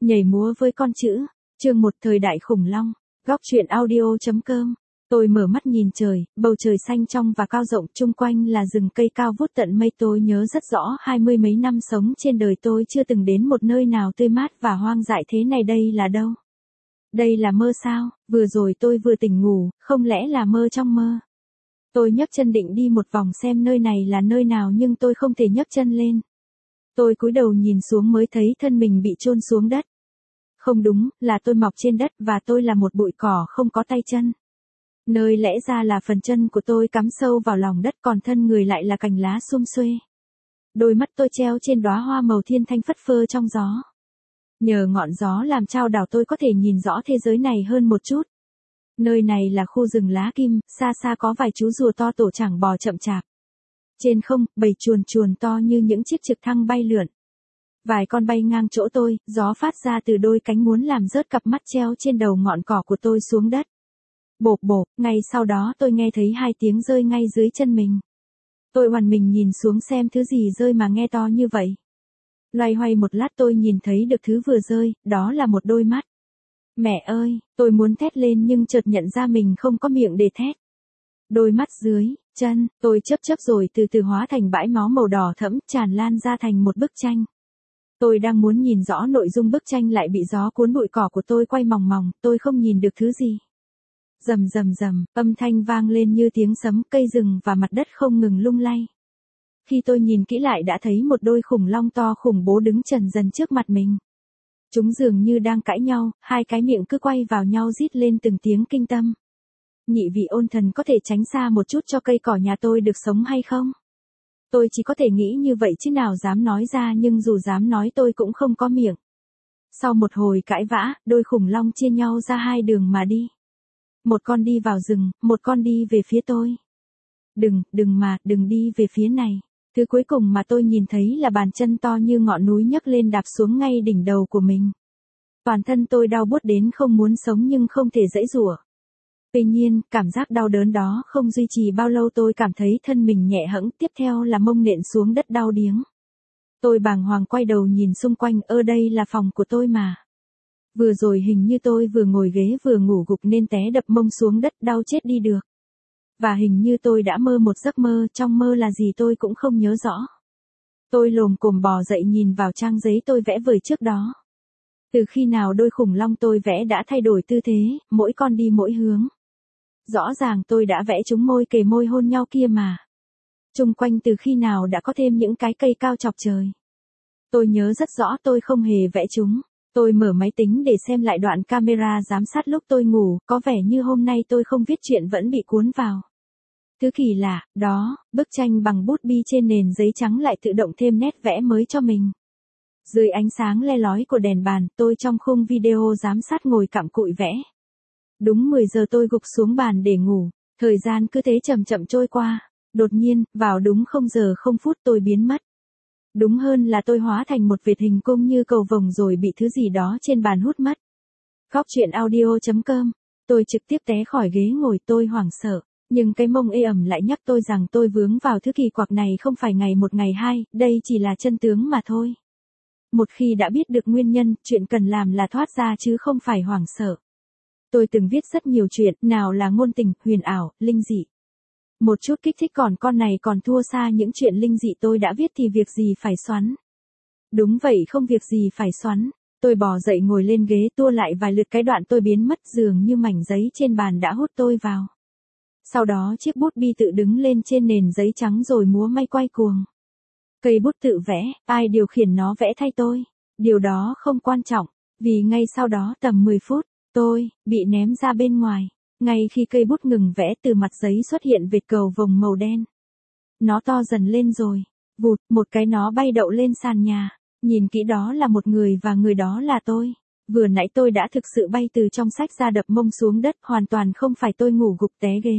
Nhảy múa với con chữ. Chương 1 thời đại khủng long. Góc truyện audio.com. Tôi mở mắt nhìn trời, bầu trời xanh trong và cao rộng, chung quanh là rừng cây cao vút tận mây. Tôi nhớ rất rõ 20 mấy năm sống trên đời tôi chưa từng đến một nơi nào tươi mát và hoang dại thế này. Đây là đâu? Đây là mơ sao? Vừa rồi tôi vừa tỉnh ngủ, không lẽ là mơ trong mơ? Tôi nhấc chân định đi một vòng xem nơi này là nơi nào nhưng tôi không thể nhấc chân lên. Tôi cúi đầu nhìn xuống mới thấy thân mình bị chôn xuống đất. Không đúng, là tôi mọc trên đất và tôi là một bụi cỏ không có tay chân. Nơi lẽ ra là phần chân của tôi cắm sâu vào lòng đất còn thân người lại là cành lá sum xuê. Đôi mắt tôi treo trên đóa hoa màu thiên thanh phất phơ trong gió. Nhờ ngọn gió làm trao đảo tôi có thể nhìn rõ thế giới này hơn một chút. Nơi này là khu rừng lá kim, xa xa có vài chú rùa to tổ chảng bò chậm chạp. Trên không, bầy chuồn chuồn to như những chiếc trực thăng bay lượn. Vài con bay ngang chỗ tôi, gió phát ra từ đôi cánh muốn làm rớt cặp mắt treo trên đầu ngọn cỏ của tôi xuống đất. Bộp bộp, ngay sau đó tôi nghe thấy hai tiếng rơi ngay dưới chân mình. Tôi oằn mình nhìn xuống xem thứ gì rơi mà nghe to như vậy. Loay hoay một lát tôi nhìn thấy được thứ vừa rơi, đó là một đôi mắt. Mẹ ơi, tôi muốn thét lên nhưng chợt nhận ra mình không có miệng để thét. Đôi mắt dưới chân, tôi chớp rồi từ từ hóa thành bãi máu màu đỏ thẫm tràn lan ra thành một bức tranh. Tôi đang muốn nhìn rõ nội dung bức tranh lại bị gió cuốn bụi cỏ của tôi quay mòng mòng, tôi không nhìn được thứ gì. Rầm rầm rầm, âm thanh vang lên như tiếng sấm, cây rừng và mặt đất không ngừng lung lay. Khi tôi nhìn kỹ lại đã thấy một đôi khủng long to khủng bố đứng trần dần trước mặt mình. Chúng dường như đang cãi nhau, hai cái miệng cứ quay vào nhau rít lên từng tiếng kinh tâm. Nhị vị ôn thần có thể tránh xa một chút cho cây cỏ nhà tôi được sống hay không? Tôi chỉ có thể nghĩ như vậy chứ nào dám nói ra nhưng dù dám nói tôi cũng không có miệng. Sau một hồi cãi vã, đôi khủng long chia nhau ra hai đường mà đi. Một con đi vào rừng, một con đi về phía tôi. Đừng đi về phía này. Thứ cuối cùng mà tôi nhìn thấy là bàn chân to như ngọn núi nhấc lên đạp xuống ngay đỉnh đầu của mình. Toàn thân tôi đau buốt đến không muốn sống nhưng không thể giãy giụa. Tuy nhiên, cảm giác đau đớn đó không duy trì bao lâu tôi cảm thấy thân mình nhẹ hẫng, tiếp theo là mông nện xuống đất đau điếng. Tôi bàng hoàng quay đầu nhìn xung quanh, đây là phòng của tôi mà. Vừa rồi hình như tôi vừa ngồi ghế vừa ngủ gục nên té đập mông xuống đất đau chết đi được. Và hình như tôi đã mơ một giấc mơ, trong mơ là gì tôi cũng không nhớ rõ. Tôi lồm cồm bò dậy nhìn vào trang giấy tôi vẽ vời trước đó. Từ khi nào đôi khủng long tôi vẽ đã thay đổi tư thế, mỗi con đi mỗi hướng. Rõ ràng tôi đã vẽ chúng môi kề môi hôn nhau kia mà. Chung quanh từ khi nào đã có thêm những cái cây cao chọc trời. Tôi nhớ rất rõ tôi không hề vẽ chúng. Tôi mở máy tính để xem lại đoạn camera giám sát lúc tôi ngủ, có vẻ như hôm nay tôi không viết chuyện vẫn bị cuốn vào. Thứ kỳ lạ, đó, bức tranh bằng bút bi trên nền giấy trắng lại tự động thêm nét vẽ mới cho mình. Dưới ánh sáng le lói của đèn bàn, tôi trong khung video giám sát ngồi cặm cụi vẽ. Đúng 10 giờ tôi gục xuống bàn để ngủ, thời gian cứ thế chậm chậm trôi qua. Đột nhiên, vào đúng 0 giờ 0 phút tôi biến mất. Đúng hơn là tôi hóa thành một vệt hình cung như cầu vồng rồi bị thứ gì đó trên bàn hút mất. Góc truyện audio.com. Tôi trực tiếp té khỏi ghế ngồi, tôi hoảng sợ. Nhưng cái mông ê ẩm lại nhắc tôi rằng tôi vướng vào thứ kỳ quặc này không phải ngày một ngày hai, đây chỉ là chân tướng mà thôi. Một khi đã biết được nguyên nhân, chuyện cần làm là thoát ra chứ không phải hoảng sợ. Tôi từng viết rất nhiều chuyện, nào là ngôn tình, huyền ảo, linh dị. Một chút kích thích còn con này còn thua xa những chuyện linh dị tôi đã viết thì việc gì phải xoắn. Đúng vậy không việc gì phải xoắn. Tôi bò dậy ngồi lên ghế tua lại vài lượt cái đoạn tôi biến mất dường như mảnh giấy trên bàn đã hút tôi vào. Sau đó chiếc bút bi tự đứng lên trên nền giấy trắng rồi múa may quay cuồng. Cây bút tự vẽ, ai điều khiển nó vẽ thay tôi. Điều đó không quan trọng, vì ngay sau đó tầm 10 phút, tôi bị ném ra bên ngoài. Ngay khi cây bút ngừng vẽ từ mặt giấy xuất hiện vệt cầu vồng màu đen. Nó to dần lên rồi. Vụt, một cái nó bay đậu lên sàn nhà. Nhìn kỹ đó là một người và người đó là tôi. Vừa nãy tôi đã thực sự bay từ trong sách ra đập mông xuống đất, hoàn toàn không phải tôi ngủ gục té ghế.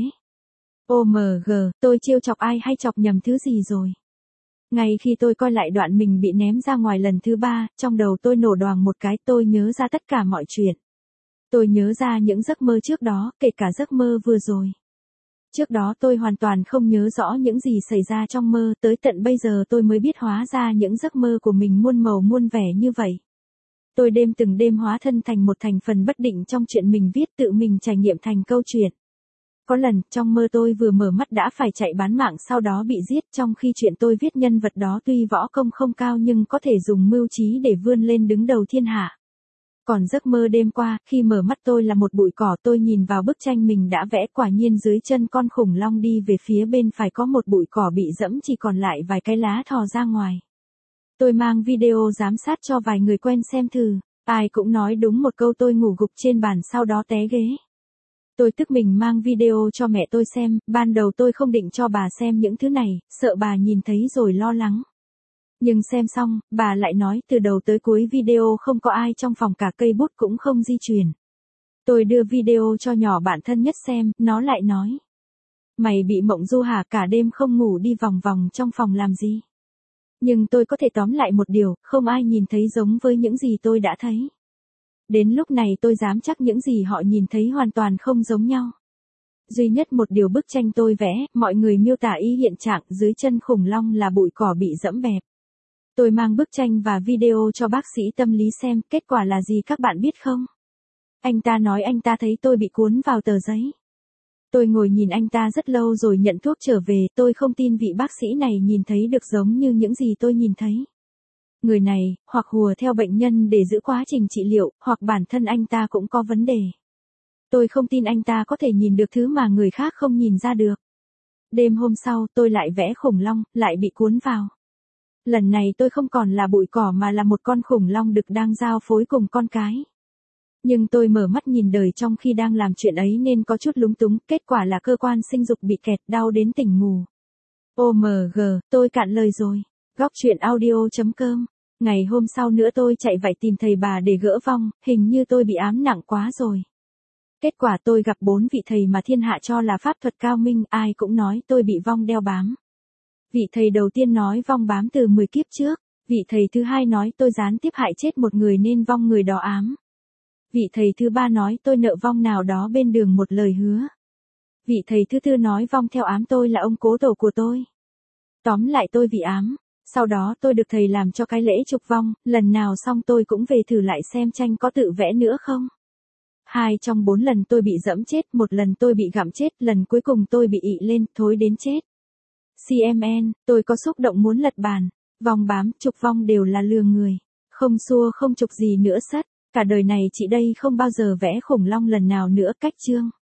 OMG, tôi trêu chọc ai hay chọc nhầm thứ gì rồi? Ngay khi tôi coi lại đoạn mình bị ném ra ngoài lần thứ 3, trong đầu tôi nổ đoàng một cái, tôi nhớ ra tất cả mọi chuyện. Tôi nhớ ra những giấc mơ trước đó, kể cả giấc mơ vừa rồi. Trước đó tôi hoàn toàn không nhớ rõ những gì xảy ra trong mơ, tới tận bây giờ tôi mới biết hóa ra những giấc mơ của mình muôn màu muôn vẻ như vậy. Tôi đêm từng đêm hóa thân thành một thành phần bất định trong chuyện mình viết, tự mình trải nghiệm thành câu chuyện. Có lần, trong mơ tôi vừa mở mắt đã phải chạy bán mạng, sau đó bị giết, trong khi chuyện tôi viết nhân vật đó tuy võ công không cao nhưng có thể dùng mưu trí để vươn lên đứng đầu thiên hạ. Còn giấc mơ đêm qua, khi mở mắt tôi là một bụi cỏ, tôi nhìn vào bức tranh mình đã vẽ, quả nhiên dưới chân con khủng long đi về phía bên phải có một bụi cỏ bị dẫm, chỉ còn lại vài cái lá thò ra ngoài. Tôi mang video giám sát cho vài người quen xem thử, ai cũng nói đúng một câu, tôi ngủ gục trên bàn sau đó té ghế. Tôi tức mình mang video cho mẹ tôi xem, ban đầu tôi không định cho bà xem những thứ này, sợ bà nhìn thấy rồi lo lắng. Nhưng xem xong, bà lại nói từ đầu tới cuối video không có ai trong phòng, cả cây bút cũng không di chuyển. Tôi đưa video cho nhỏ bạn thân nhất xem, nó lại nói: "Mày bị mộng du hả, cả đêm không ngủ đi vòng vòng trong phòng làm gì?" Nhưng tôi có thể tóm lại một điều, không ai nhìn thấy giống với những gì tôi đã thấy. Đến lúc này tôi dám chắc những gì họ nhìn thấy hoàn toàn không giống nhau. Duy nhất một điều bức tranh tôi vẽ, mọi người miêu tả y hiện trạng, dưới chân khủng long là bụi cỏ bị dẫm bẹp. Tôi mang bức tranh và video cho bác sĩ tâm lý xem, kết quả là gì các bạn biết không? Anh ta nói anh ta thấy tôi bị cuốn vào tờ giấy. Tôi ngồi nhìn anh ta rất lâu rồi nhận thuốc trở về, tôi không tin vị bác sĩ này nhìn thấy được giống như những gì tôi nhìn thấy. Người này, hoặc hùa theo bệnh nhân để giữ quá trình trị liệu, hoặc bản thân anh ta cũng có vấn đề. Tôi không tin anh ta có thể nhìn được thứ mà người khác không nhìn ra được. Đêm hôm sau, tôi lại vẽ khủng long, lại bị cuốn vào. Lần này tôi không còn là bụi cỏ mà là một con khủng long đực đang giao phối cùng con cái. Nhưng tôi mở mắt nhìn đời trong khi đang làm chuyện ấy nên có chút lúng túng, kết quả là cơ quan sinh dục bị kẹt, đau đến tỉnh ngủ. OMG, tôi cạn lời rồi. Góc truyện audio.com. Ngày hôm sau nữa tôi chạy vạy tìm thầy bà để gỡ vong, hình như tôi bị ám nặng quá rồi. Kết quả tôi gặp 4 vị thầy mà thiên hạ cho là pháp thuật cao minh, ai cũng nói tôi bị vong đeo bám. Vị thầy đầu tiên nói vong bám từ 10 kiếp trước, vị thầy thứ hai nói tôi gián tiếp hại chết một người nên vong người đó ám. Vị thầy thứ ba nói tôi nợ vong nào đó bên đường một lời hứa. Vị thầy thứ tư nói vong theo ám tôi là ông cố tổ của tôi. Tóm lại tôi bị ám. Sau đó tôi được thầy làm cho cái lễ trục vong, lần nào xong tôi cũng về thử lại xem tranh có tự vẽ nữa không. 2 trong 4 lần tôi bị dẫm chết, 1 lần tôi bị gặm chết, lần cuối cùng tôi bị ị lên, thối đến chết. CMN, tôi có xúc động muốn lật bàn. Vong bám, trục vong đều là lừa người. Không xua không trục gì nữa sất. Cả đời này chị đây không bao giờ vẽ khủng long lần nào nữa. Cách chương.